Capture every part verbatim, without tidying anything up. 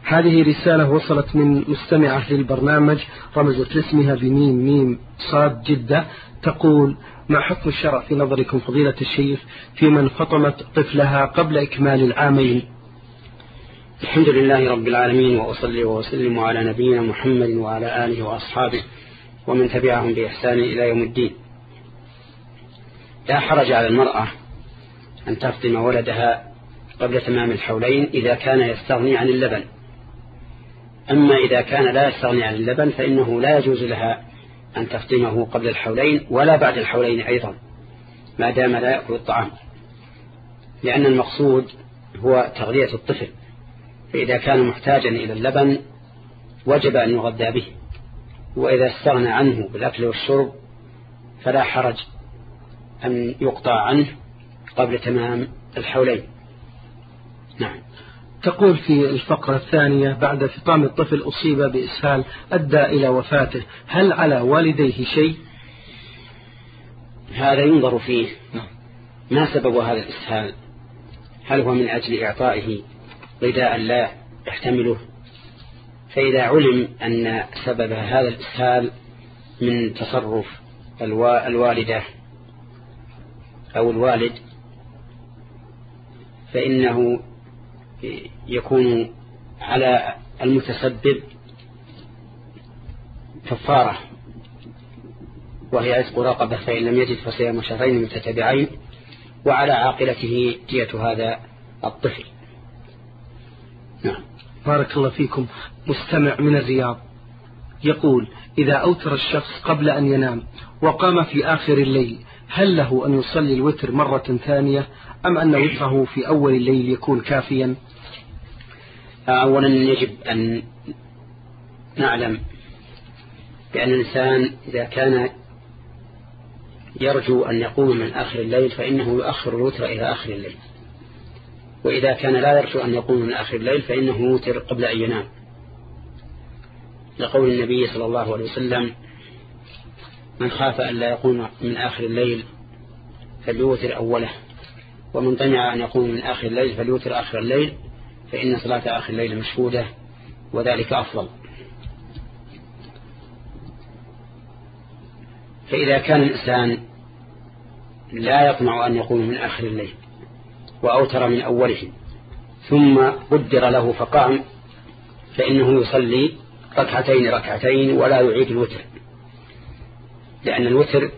هذه رسالة وصلت من مستمعة للبرنامج رمزت اسمها بميم ميم صاد جدة، تقول: ما حكم الشرع في نظركم فضيلة الشيخ في من فطمت طفلها قبل إكمال العامين؟ الحمد لله رب العالمين، وأصلي وأسلم على نبينا محمد وعلى آله وأصحابه ومن تبعهم بإحسان إلى يوم الدين. لا حرج على المرأة أن تفطم ولدها قبل تمام الحولين إذا كان يستغني عن اللبن. أما إذا كان لا يستغني عن اللبن فإنه لا يجوز لها أن تفطمه قبل الحولين ولا بعد الحولين أيضا ما دام لا يأكل الطعام، لأن المقصود هو تغذية الطفل، فإذا كان محتاجا إلى اللبن وجب أن يغذى به، وإذا استغنى عنه بالأكل والشرب فلا حرج أن يقطع عنه قبل تمام الحولين. نعم. تقول في الفقرة الثانية: بعد فطام الطفل أصيب بإسهال أدى إلى وفاته، هل على والديه شيء؟ هذا ينظر فيه، ما سبب هذا الإسهال؟ هل هو من أجل إعطائه غذاء لا يحتمله؟ فإذا علم أن سبب هذا الإسهال من تصرف الوالدة أو الوالد فإنه يكون على المتسبب كفارة، وهي عتق رقبة، فإن لم يجد فصيام شهرين متتابعين، وعلى عاقلته دية هذا الطفل. نعم. بارك الله فيكم. مستمع من الرياض يقول: إذا أوتر الشخص قبل أن ينام وقام في آخر الليل، هل له أن يصلي الوتر مرة ثانية أم أن وتره في أول الليل يكون كافيا؟ أولا يجب أن نعلم بأن الإنسان إذا كان يرجو أن يقوم من آخر الليل فإنه يؤخر الوتر إلى آخر الليل، وإذا كان لا يرجو أن يقوم من آخر الليل فإنه يوتر قبل أن ينام، لقول النبي صلى الله عليه وسلم: من خاف أن لا يقوم من آخر الليل فليوتر أوله، ومن طمع أن يقوم من آخر الليل فليوتر آخر الليل، فإن صلاة آخر الليل مشهودة وذلك أفضل. فإذا كان الإنسان لا يطمع أن يقوم من آخر الليل وأوتر من أوله ثم قدر له فقام، فإنه يصلي ركعتين ركعتين ولا يعيد الوتر، لأن الوتر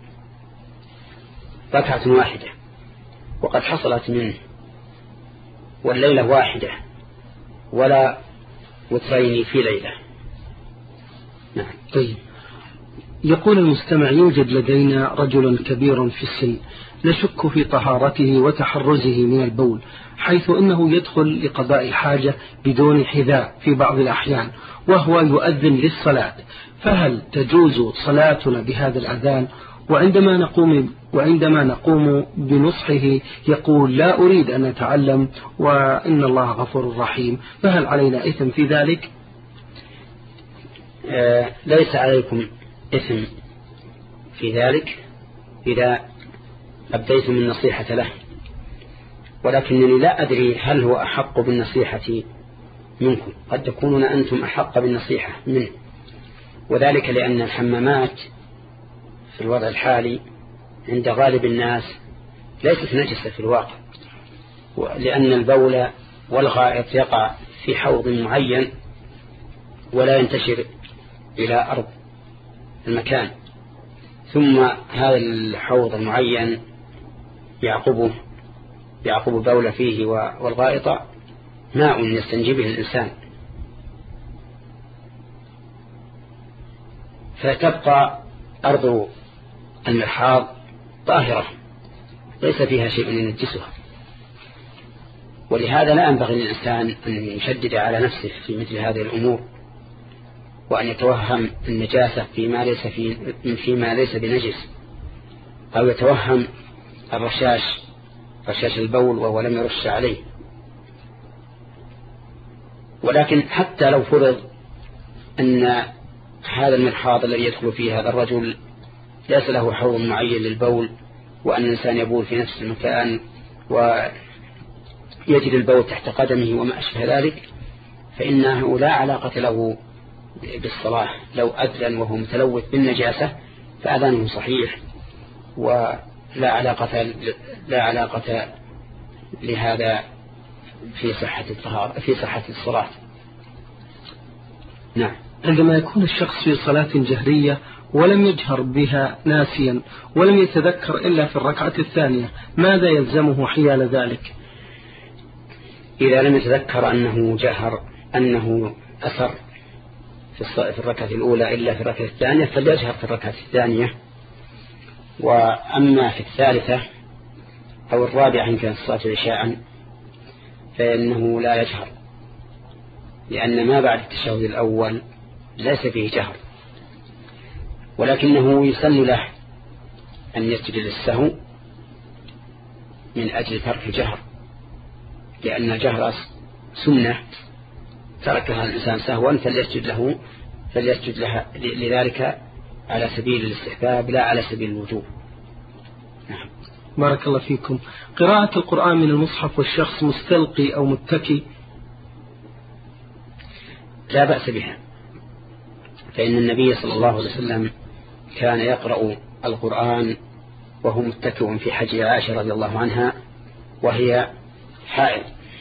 ركعة واحدة وقد حصلت منه، والليلة واحدة ولا وترين في ليلة. نعم. طيب. يقول المستمع: يوجد لدينا رجل كبير في السن نشك في طهارته وتحرزه من البول، حيث إنه يدخل لقضاء الحاجة بدون حذاء في بعض الأحيان وهو يؤذن للصلاة، فهل تجوز صلاتنا بهذا الأذان؟ وعندما نقوم وعندما نقوم بنصحه يقول: لا أريد أن أتعلم وإن الله غفور رحيم، فهل علينا إثم في ذلك؟ آه ليس عليكم إثم في ذلك إذا أبديتم النصيحة له، ولكنني لا أدري هل هو أحق بالنصيحة منكم، قد تكونون أنتم أحق بالنصيحة منه، وذلك لأن الحمامات في الوضع الحالي عند غالب الناس ليست نجسة في الواقع، لأن البول والغائط يقع في حوض معين ولا ينتشر إلى أرض المكان، ثم هذا الحوض المعين يعقبه يعقب بول فيه والغائط ماء يستنجبه الإنسان، فتبقى أرض المرحاض طاهرة ليس فيها شيء ينجسها، ولهذا لا ينبغي للإنسان أن يشدد على نفسه في مثل هذه الأمور، وأن يتوهم النجاسة فيما ليس, في فيما ليس بنجس، أو يتوهم الرشاش رشاش البول وهو لم يرش عليه. ولكن حتى لو فرض أن هذا المرحاض الذي يدخل فيه هذا الرجل ليس له حوض معين للبول، وأن الإنسان يبول في نفس المكان ويجد البول تحت قدمه وما أشبه ذلك، فإنه لا علاقة له بالصلاة. لو أذن وهو متلوث بالنجاسة فأذانه صحيح ولا علاقة لا علاقة لهذا في صحة الطهارة في صحة الصلاة. نعم. عندما يكون الشخص في صلاة جهرية ولم يجهر بها ناسيا ولم يتذكر إلا في الركعة الثانية، ماذا يلزمه حيال ذلك؟ إذا لم يتذكر أنه جهر أنه أسر في الركعة الأولى إلا في الركعة الثانية فليجهر في الركعة الثانية. وأما في الثالثة أو الرابعة إن كانت الصلاة عشاء فإنه لا يجهر، لأن ما بعد التشهد الأول ليس فيه جهر، ولكنه يسن له أن يسجد للسهو من أجل ترك الجهر، لأن الجهر سنة تركها الإنسان سهوا فليسجد له فليسجد لها لذلك على سبيل الاستحباب لا على سبيل الوجوب. نعم. بارك الله فيكم. قراءة القرآن من المصحف والشخص مستلقي أو متكي لا بأس بها، فإن النبي صلى الله عليه وسلم كان يقرأ القرآن وهو متكئ في حج عائشة رضي الله عنها وهي حائض.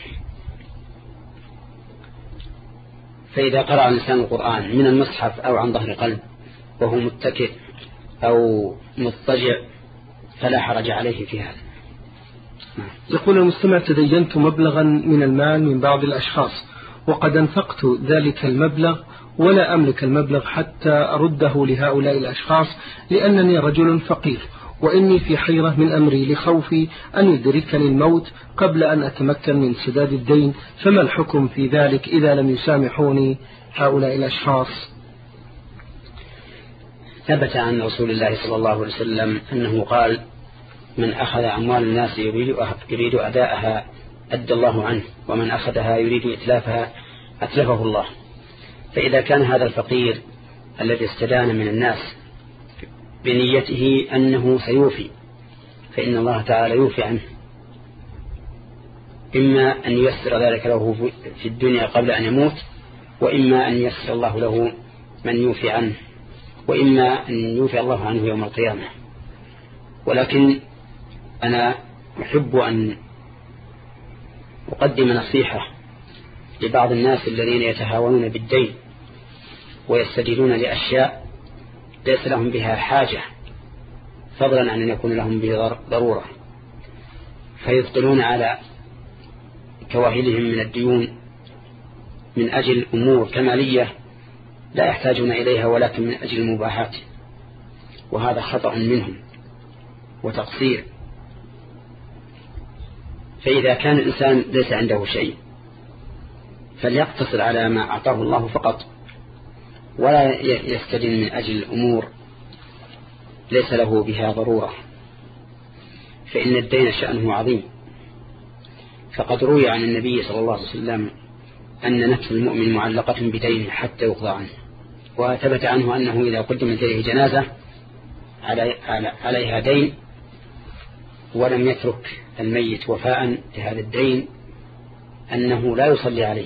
فإذا قرأ الإنسان القرآن من المصحف أو عن ظهر قلب وهو متكئ أو مضطجع فلا حرج عليه في هذا. يقول المستمع: تدينت مبلغا من المال من بعض الأشخاص وقد انفقت ذلك المبلغ ولا أملك المبلغ حتى أرده لهؤلاء الأشخاص لأنني رجل فقير وإني في حيرة من أمري لخوفي أن يدركني الموت قبل أن أتمكن من سداد الدين، فما الحكم في ذلك إذا لم يسامحوني هؤلاء الأشخاص؟ ثبت عن رسول الله صلى الله عليه وسلم أنه قال: من أخذ أموال الناس يريد أداءها أدى الله عنه، ومن أخذها يريد إتلافها أتلفه الله. فإذا كان هذا الفقير الذي استدان من الناس بنيته أنه سيوفي فإن الله تعالى يوفي عنه، إما أن ييسر ذلك له في الدنيا قبل أن يموت، وإما أن ييسر الله له من يوفي عنه، وإما أن يوفي الله عنه يوم القيامة. ولكن أنا أحب أن أقدم نصيحة لبعض الناس الذين يتهاونون بالدين ويستدينون لأشياء ليس لهم بها حاجة، فضلا عن أن يكون لهم به ضرورة، فيثقلون على كواهلهم من الديون من أجل أمور كمالية لا يحتاجون إليها ولكن من أجل المباحات، وهذا خطأ منهم وتقصير. فإذا كان الإنسان ليس عنده شيء فليقتصر على ما أعطاه الله فقط، ولا يستدين من أجل أمور ليس له بها ضرورة، فإن الدين شأنه عظيم. فقد روي عن النبي صلى الله عليه وسلم أن نفس المؤمن معلقة بدينه حتى يقضى عنه، وثبت عنه أنه إذا قدمت إليه جنازة عليها دين ولم يترك الميت وفاء لهذا الدين أنه لا يصلي عليه،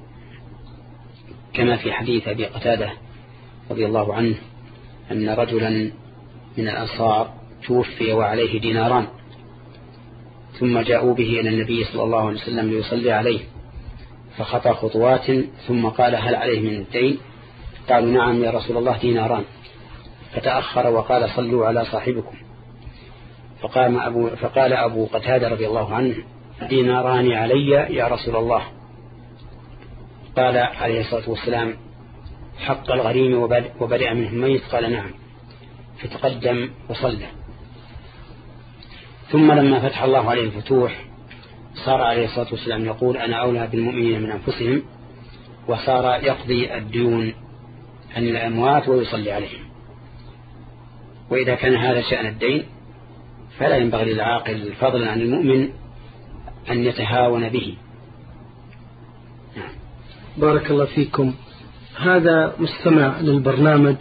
كما في حديث أبي قتادة رضي الله عنه أن رجلا من الأنصار توفي وعليه ديناران، ثم جاءوا به إلى النبي صلى الله عليه وسلم ليصلي عليه، فخطى خطوات ثم قال: هل عليه من الدين؟ قالوا: نعم يا رسول الله ديناران. فتأخر وقال: صلوا على صاحبكم. فقام أبو فقال أبو قتادة رضي الله عنه: ديناران علي يا رسول الله. قال عليه الصلاة والسلام: حق الغريم وبرئ منه الميت؟ قال: نعم. فتقدم وصلى. ثم لما فتح الله عليه الفتوح صار عليه الصلاة والسلام يقول: أنا أولى بالمؤمنين من أنفسهم، وصار يقضي الديون عن الأموات ويصلي عليهم. وإذا كان هذا شأن الدين فلا ينبغي للعاقل فضلا عن المؤمن أن يتهاون به. بارك الله فيكم. هذا مستمع للبرنامج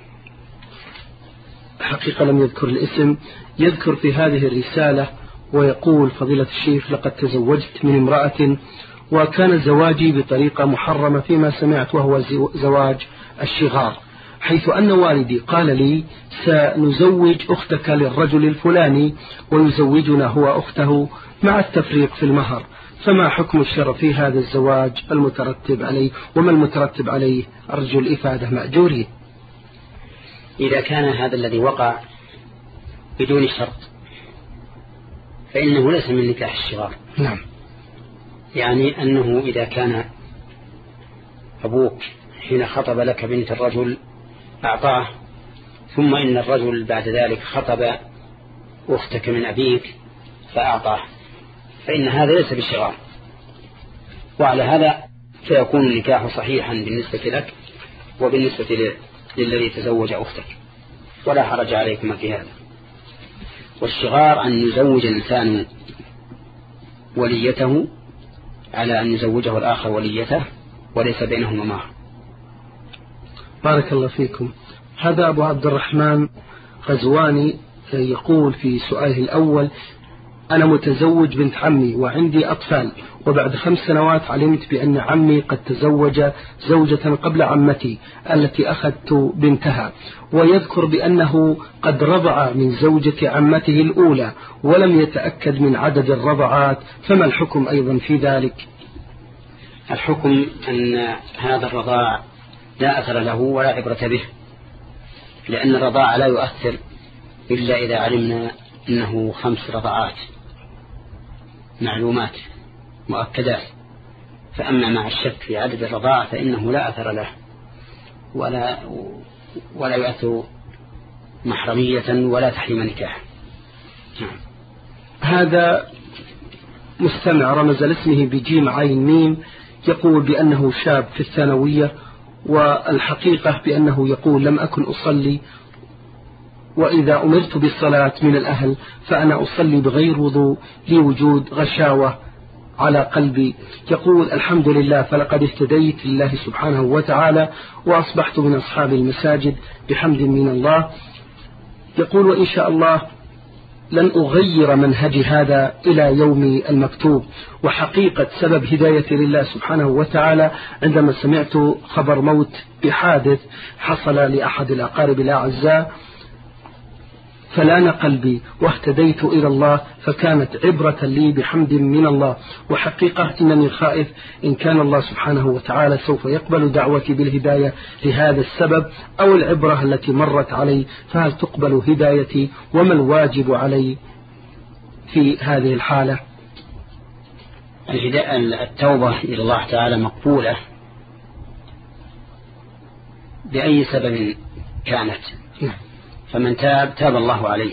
حقيقة لم يذكر الاسم، يذكر في هذه الرسالة ويقول: فضيلة الشيخ، لقد تزوجت من امرأة وكان زواجي بطريقة محرمة فيما سمعت، وهو زواج الشغار، حيث أن والدي قال لي سنزوج أختك للرجل الفلاني ويزوجنا هو أخته مع التفريق في المهر، فما حكم الشرع في هذا الزواج المترتب عليه، وما المترتب عليه؟ أرجو الإفادة مأجورين. إذا كان هذا الذي وقع بدون شرط فإنه ليس من نكاح الشغار. نعم. يعني أنه إذا كان أبوك حين خطب لك بنت الرجل أعطاه، ثم إن الرجل بعد ذلك خطب أختك من أبيك فأعطاه، فإن هذا ليس بالشغار، وعلى هذا فيكون النكاح صحيحا بالنسبة لك وبالنسبة للذي تزوج أختك، ولا حرج عليكم في هذا. والشغار أن يزوج الإنسان وليته على أن يزوجه الآخر وليته وليس بينهما مهر. بارك الله فيكم. هذا أبو عبد الرحمن غزواني يقول في سؤاله الأول: أنا متزوج بنت عمي وعندي أطفال، وبعد خمس سنوات علمت بأن عمي قد تزوج زوجة قبل عمتي التي أخذت بنتها، ويذكر بأنه قد رضع من زوجة عمته الأولى ولم يتأكد من عدد الرضعات، فما الحكم أيضا في ذلك؟ الحكم أن هذا الرضاع لا أثر له ولا عبرة به، لأن الرضاع لا يؤثر إلا إذا علمنا أنه خمس رضعات معلومات مؤكدات، فأما مع الشك في عدد الرضاع فإنه لا أثر له ولا ولا يؤثر محرمية ولا تحريم نكاح. هذا مستمع رمز لاسمه بجيم عين ميم يقول بأنه شاب في الثانوية، والحقيقة بأنه يقول: لم أكن أصلي، وإذا أمرت بالصلاة من الأهل فأنا أصلي بغير وضوء لوجود غشاوة على قلبي. يقول: الحمد لله، فلقد اهتديت لله سبحانه وتعالى وأصبحت من أصحاب المساجد بحمد من الله. يقول: وإن شاء الله لن أغير منهجي هذا إلى يومي المكتوب. وحقيقة سبب هدايتي لله سبحانه وتعالى عندما سمعت خبر موت بحادث حصل لأحد الأقارب الأعزاء فلان قلبي واهتديت إلى الله، فكانت عبرة لي بحمد من الله. وحقيقة إنني خائف إن كان الله سبحانه وتعالى سوف يقبل دعوتي بالهداية لهذا السبب أو العبرة التي مرت علي، فهل تقبل هدايتي وما الواجب علي في هذه الحالة؟ التوبة إلى الله تعالى مقبولة بأي سبب كانت، فمن تاب تاب الله عليه.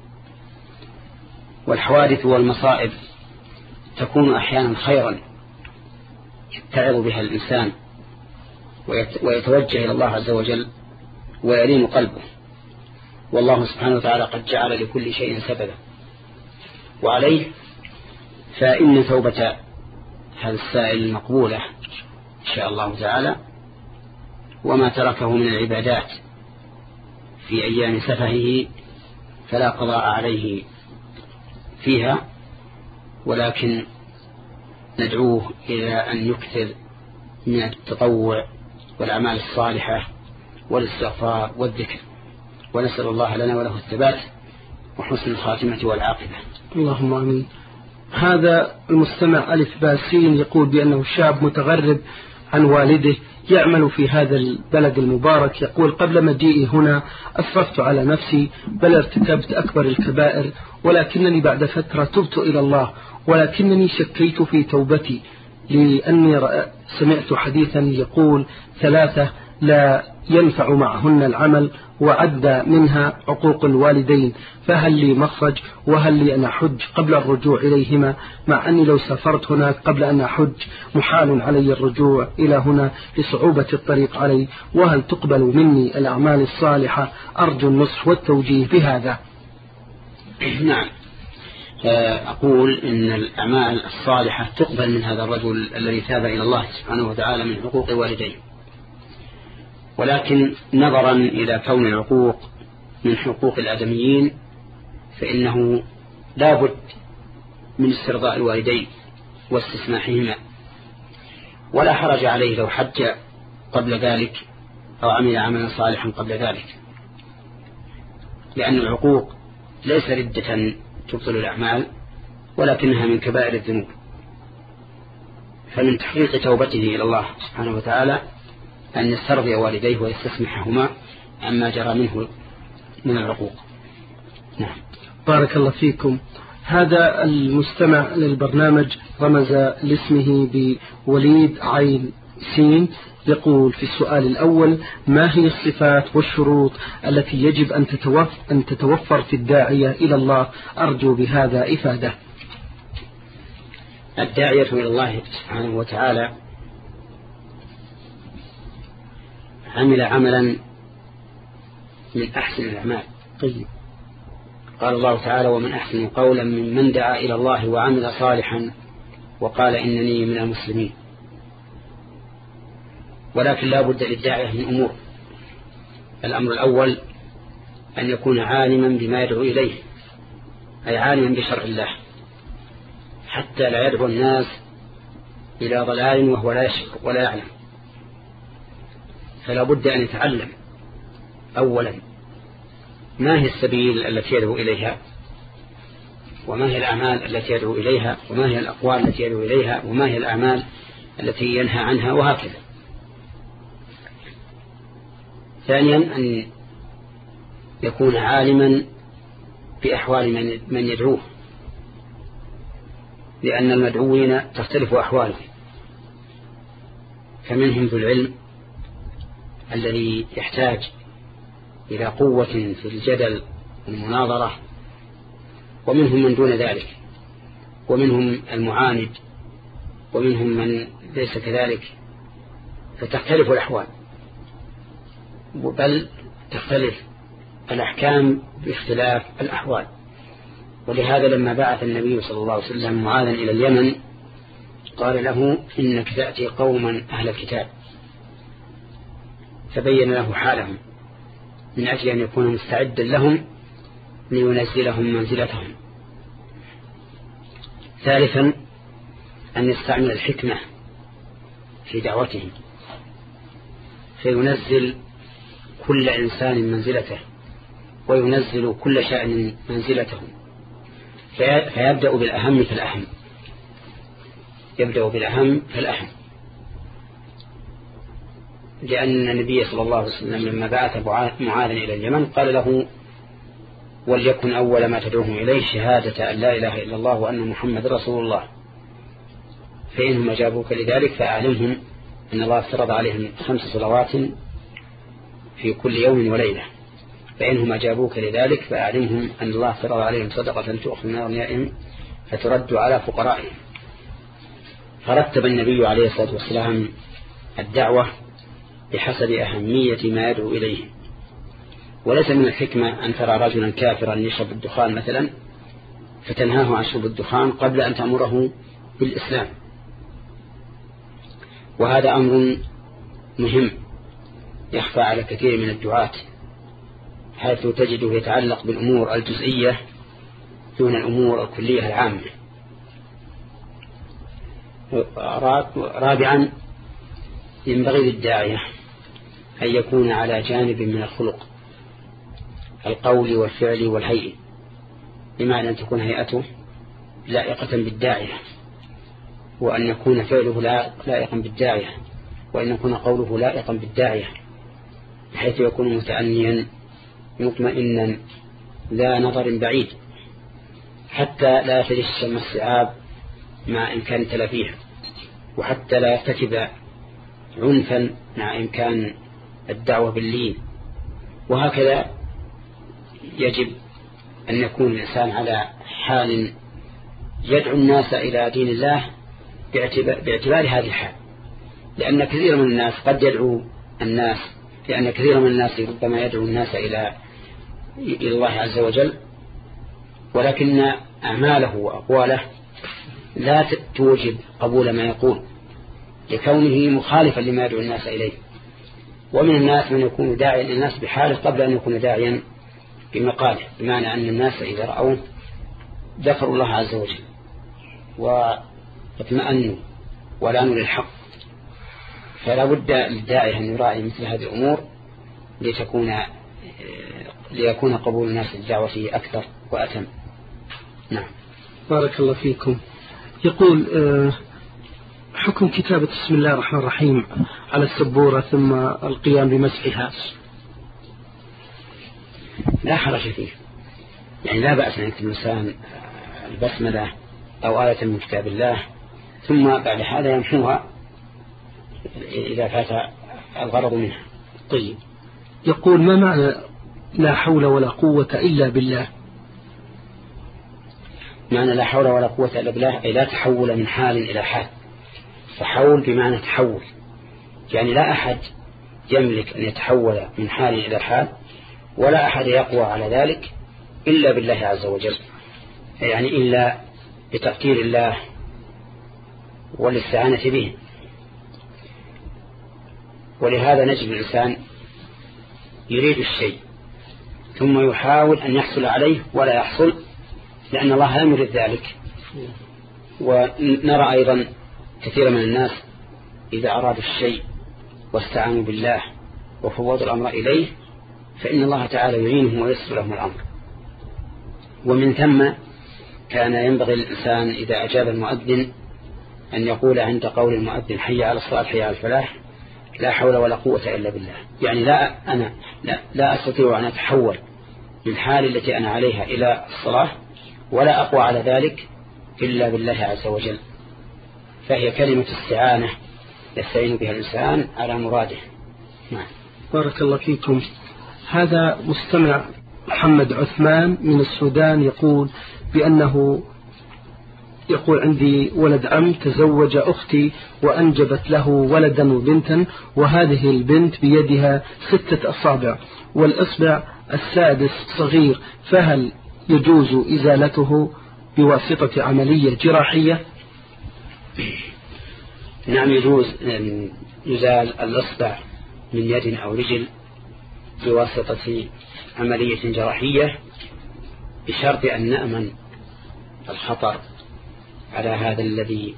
والحوادث والمصائب تكون أحيانا خيرا يتعظ بها الإنسان ويتوجه إلى الله عز وجل ويلين قلبه، والله سبحانه وتعالى قد جعل لكل شيء سببا. وعليه فإن توبة هذا السائل مقبولة إن شاء الله تعالى، وما تركه من العبادات في أيام سفهه فلا قضاء عليه فيها، ولكن ندعوه إلى أن يكثر من التطوع والأعمال الصالحة والاستغفار والذكر، ونسأل الله لنا وله الثبات وحسن الخاتمة والعاقبة. اللهم آمين. هذا المستمع ألف باسين يقول بأنه شاب متغرب عن والده يعمل في هذا البلد المبارك. يقول: قبل مجيئي هنا أسرفت على نفسي بل ارتكبت أكبر الكبائر، ولكنني بعد فترة تبت إلى الله، ولكنني شكيت في توبتي لأني سمعت حديثا يقول ثلاثة لا ينفع معهن العمل، وعد منها عقوق الوالدين، فهل لي مخرج؟ وهل لي أن أحج قبل الرجوع إليهما، مع أني لو سافرت هناك قبل أن أحج محال علي الرجوع إلى هنا لصعوبة الطريق علي، وهل تقبل مني الأعمال الصالحة؟ أرجو النصح والتوجيه بهذا. نعم، أقول إن الأعمال الصالحة تقبل من هذا الرجل الذي تاب إلى الله سبحانه وتعالى من حقوق والديه، ولكن نظرا إلى كون العقوق من حقوق الآدميين فإنه لا بد من استرضاء الوالدين واستسماحهما ولا حرج عليه لو حج قبل ذلك أو عمل عملا صالحا قبل ذلك، لأن العقوق ليس ردة تبطل الأعمال ولكنها من كبائر الذنوب. فمن تحقيق توبته إلى الله سبحانه وتعالى أن يسترضي والديه ويستسمحهما عما جرى منه من العقوق. نعم. بارك الله فيكم. هذا المستمع للبرنامج رمز لاسمه بوليد عين سين، يقول في السؤال الأول: ما هي الصفات والشروط التي يجب أن تتوفر في الداعية إلى الله؟ أرجو بهذا إفادة. الداعية إلى الله سبحانه وتعالى عمل عملا من أحسن الأعمال. طيب. قال الله تعالى: ومن أحسن قولا ممن دعا إلى الله وعمل صالحا وقال إنني من المسلمين. ولكن لا بد للداعية من أمور. الأمر الأول أن يكون عالما بما يدعو إليه، أي عالما بشرع الله، حتى لا يدعو الناس إلى ضلال وهو لا يشعر ولا يعلم. فلا بد أن يتعلم أولا ما هي السبيل التي يدعو إليها، وما هي الأعمال التي يدعو إليها، وما هي الأقوال التي يدعو إليها، وما هي الأعمال التي ينهى عنها، وهكذا. ثانيا أن يكون عالما بأحوال من, من يدعوه، لأن المدعوين تختلف أحوالهم، فمنهم ذو العلم الذي يحتاج إلى قوة في الجدل والمناظرة، ومنهم من دون ذلك، ومنهم المعاند، ومنهم من ليس كذلك. فتختلف الأحوال، بل تختلف الأحكام باختلاف الأحوال. ولهذا لما بعث النبي صلى الله عليه وسلم معاذا إلى اليمن قال له: إنك تأتي قوما أهل الكتاب، فبين له حالهم من أجل أن يكون مستعدا لهم لينزلهم منزلتهم. ثالثا أن يستعمل الحكمة في دعوتهم، فينزل كل إنسان منزلته، وينزل كل شأن منزلته، فيبدأ بالأهم فالأهم، يبدأ بالأهم فالأهم. لأن النبي صلى الله عليه وسلم لما بعث معاذا إلى اليمن قال له: وليكن أول ما تدعوهم إليه شهادة أن لا إله إلا الله وأن محمد رسول الله، فإنهم أجابوك لذلك فأعلمهم أن الله افترض عليهم خمس صلوات في كل يوم وليلة، فإنهم أجابوك لذلك فأعلمهم أن الله افترض عليهم صدقة تؤخذ من أغنيائهم فترد على فقرائهم. فرتب النبي عليه الصلاة والسلام الدعوة بحسب أهمية ما يدعو إليه. وليس من الحكمة أن ترى رجلا كافرا يشرب الدخان مثلا فتنهاه عن شرب الدخان قبل أن تأمره بالإسلام، وهذا أمر مهم يخفى على كثير من الدعاة، حيث تجده يتعلق بالأمور الجزئية دون الأمور الكلية العامة. رابعا ينبغي للداعية أن يكون على جانب من الخلق، القول والفعل والهيئة، بمعنى أن تكون هيئته لائقة بالداعية، وأن يكون فعله لائقا بالداعية، وأن يكون قوله لائقا بالداعية، بحيث يكون متأنيا مطمئنا لا نظر بعيد، حتى لا يتجشم الصعاب مع إمكان تلافيها، وحتى لا يرتكب عنفا مع إمكان الدعوة باللين. وهكذا يجب أن يكون الإنسان على حال يدعو الناس إلى دين الله باعتبار هذه الحال، لأن كثير من الناس قد يدعو الناس لأن كثير من الناس ربما يدعو الناس إلى إلى الله عز وجل، ولكن أعماله وأقواله لا توجب قبول ما يقول لكونه مخالفا لما يدعو الناس إليه. ومن الناس من يكون داعيا للناس بحاله قبل أن يكون داعيا بمقاله، بمعنى أن الناس إذا رأوه ذكروا الله عز وجل واطمأنوا ولانوا للحق فلا بد للداعي أن يراعي مثل هذه الأمور لتكون ليكون قبول الناس للدعوة أكثر وأتم. نعم. بارك الله فيكم. يقول حكم كتابة بسم الله الرحمن الرحيم على السبورة ثم القيام بمسحها. لا حرج فيه، يعني لا بأس أن يكتب الإنسان البسملة أو آية من كتاب الله ثم بعد هذا يمحوها إذا فات الغرض منها. طيب. يقول ما معنى لا حول ولا قوة إلا بالله؟ معنى لا حول ولا قوة إلا بالله أي لا تحول من حال إلى حال. تحول بمعنى تحول، يعني لا أحد يملك أن يتحول من حال إلى حال، ولا أحد يقوى على ذلك إلا بالله عز وجل، يعني إلا بتقدير الله والاستعانة به. ولهذا نجد الإنسان يريد الشيء ثم يحاول أن يحصل عليه ولا يحصل، لأن الله لا يريد ذلك. ونرى أيضا كثير من الناس إذا أرادوا الشيء واستعانوا بالله وفوضوا الأمر إليه فإن الله تعالى يعينهم ويسر لهم الأمر. ومن ثم كان ينبغي الإنسان إذا أجاب المؤذن أن يقول عند قول المؤذن حي على الصلاة حي على الفلاح لا حول ولا قوة إلا بالله، يعني لا أنا لا, لا أستطيع أن أتحول من حال التي أنا عليها إلى الصلاة ولا أقوى على ذلك إلا بالله عز وجل. فهي كلمة استعانة يستعين بها الإنسان على مراده. نعم. بارك الله فيكم. هذا مستمع محمد عثمان من السودان يقول بأنه يقول عندي ولد عم تزوج أختي وأنجبت له ولدا وبنتا، وهذه البنت بيدها ستة أصابع والإصبع السادس صغير، فهل يجوز إزالته بواسطة عملية جراحية؟ نعم يجوز أن يزال الإصبع من يد أو رجل بواسطة عملية جراحية بشرط أن نأمن الخطر على هذا الذي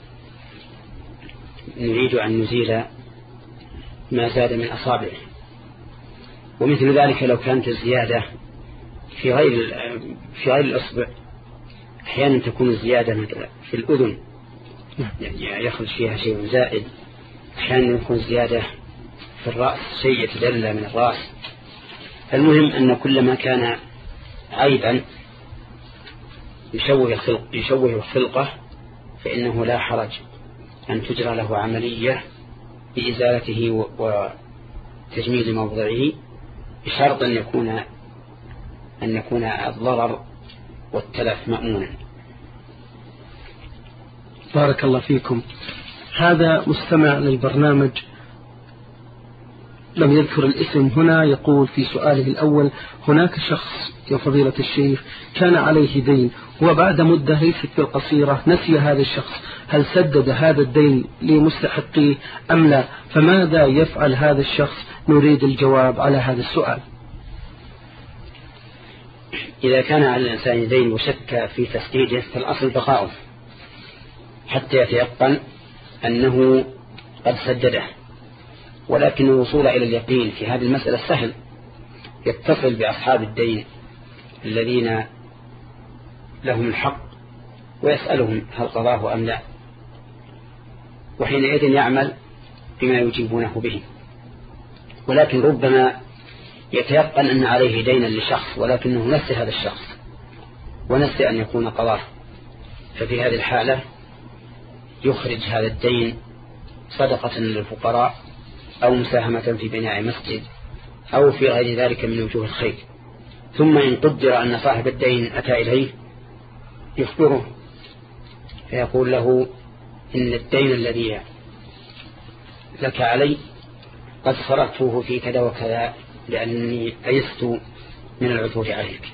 نريد أن نزيل ما زاد من أصابعه. ومثل ذلك لو كانت الزيادة في غير في غير الأصبع، أحيانا تكون الزيادة مثلا في الأذن يعني يخرج فيها شيء زائد، أحيانا يكون زيادة في الرأس شيء يتدلى من الرأس. المهم أن كل ما كان عيبا يشوه الخلق يشوه الخلقة فإنه لا حرج أن تجرى له عملية بإزالته وتجميل موضعه، بشرط أن يكون أن يكون الضرر والتلف مأمونا. بارك الله فيكم. هذا مستمع للبرنامج لم يذكر الاسم هنا يقول في سؤاله الأول هناك شخص يا فضيلة الشيخ كان عليه دين وبعد مدة ليست بالقصيرة نسي هذا الشخص، هل سدد هذا الدين لمستحقيه أم لا؟ فماذا يفعل هذا الشخص؟ نريد الجواب على هذا السؤال. إذا كان على الإنسان دين وشك في تسديده فالأصل بقاؤه حتى يتيقن أنه قد سدده، ولكن الوصول إلى اليقين في هذه المسألة سهل، يتصل بأصحاب الدين الذين لهم الحق ويسألهم هل قضاه أم لا، وحينئذ يعمل بما يجيبونه به. ولكن ربما يتيقن أن عليه دينا لشخص ولكنه نسي هذا الشخص ونسي أن يكون قضاه، ففي هذه الحالة يخرج هذا الدين صدقة للفقراء أو مساهمة في بناء مسجد أو في غير ذلك من وجوه الخير. ثم إن قدر أن صاحب الدين أتى إليه يخبره فيقول له إن الدين الذي لك علي قد صرفته في كذا وكذا لأنني أيست من العثور عليك،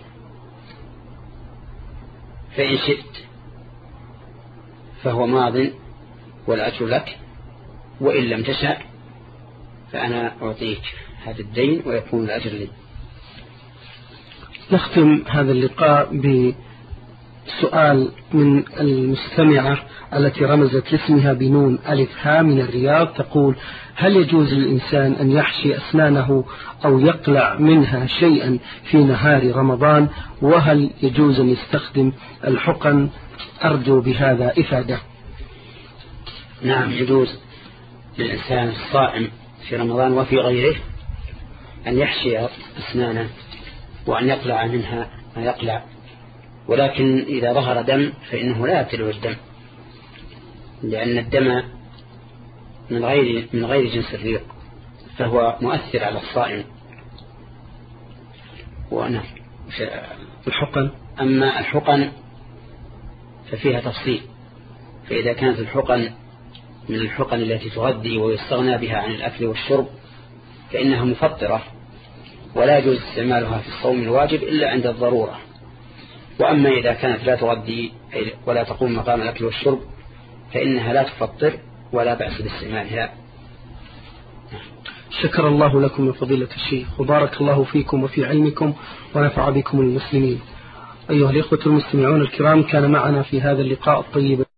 فإن شئت فهو ماض والأجر لك، وإن لم تشأ فأنا أعطيك هذا الدين ويكون الأجر لي. نختم هذا اللقاء سؤال من المستمعة التي رمزت لاسمها بنون ألف ها من الرياض، تقول: هل يجوز للإنسان أن يحشي أسنانه أو يقلع منها شيئا في نهار رمضان؟ وهل يجوز أن يستخدم الحقن؟ أرجو بهذا إفادة. نعم، يجوز للإنسان الصائم في رمضان وفي غيره أن يحشي أسنانه وأن يقلع منها ما يقلع، ولكن إذا ظهر دم فإنه لا يبتلع الدم، لأن الدم من غير من غير جنس الريق، فهو مؤثر على الصائم. وأنا الحقن، أما الحقن ففيها تفصيل، فإذا كانت الحقن من الحقن التي تغذي ويستغنى بها عن الأكل والشرب فإنها مفطرة ولا يجوز استعمالها في الصوم الواجب إلا عند الضرورة. وأما إذا كانت لا تغذي ولا تقوم مقام الأكل والشرب فإنها لا تفطر ولا بأس باستعمالها. شكر الله لكم يا فضيلة الشيخ، وبارك الله فيكم وفي علمكم ونفع بكم المسلمين. أيها الإخوة المستمعون الكرام، كان معنا في هذا اللقاء الطيب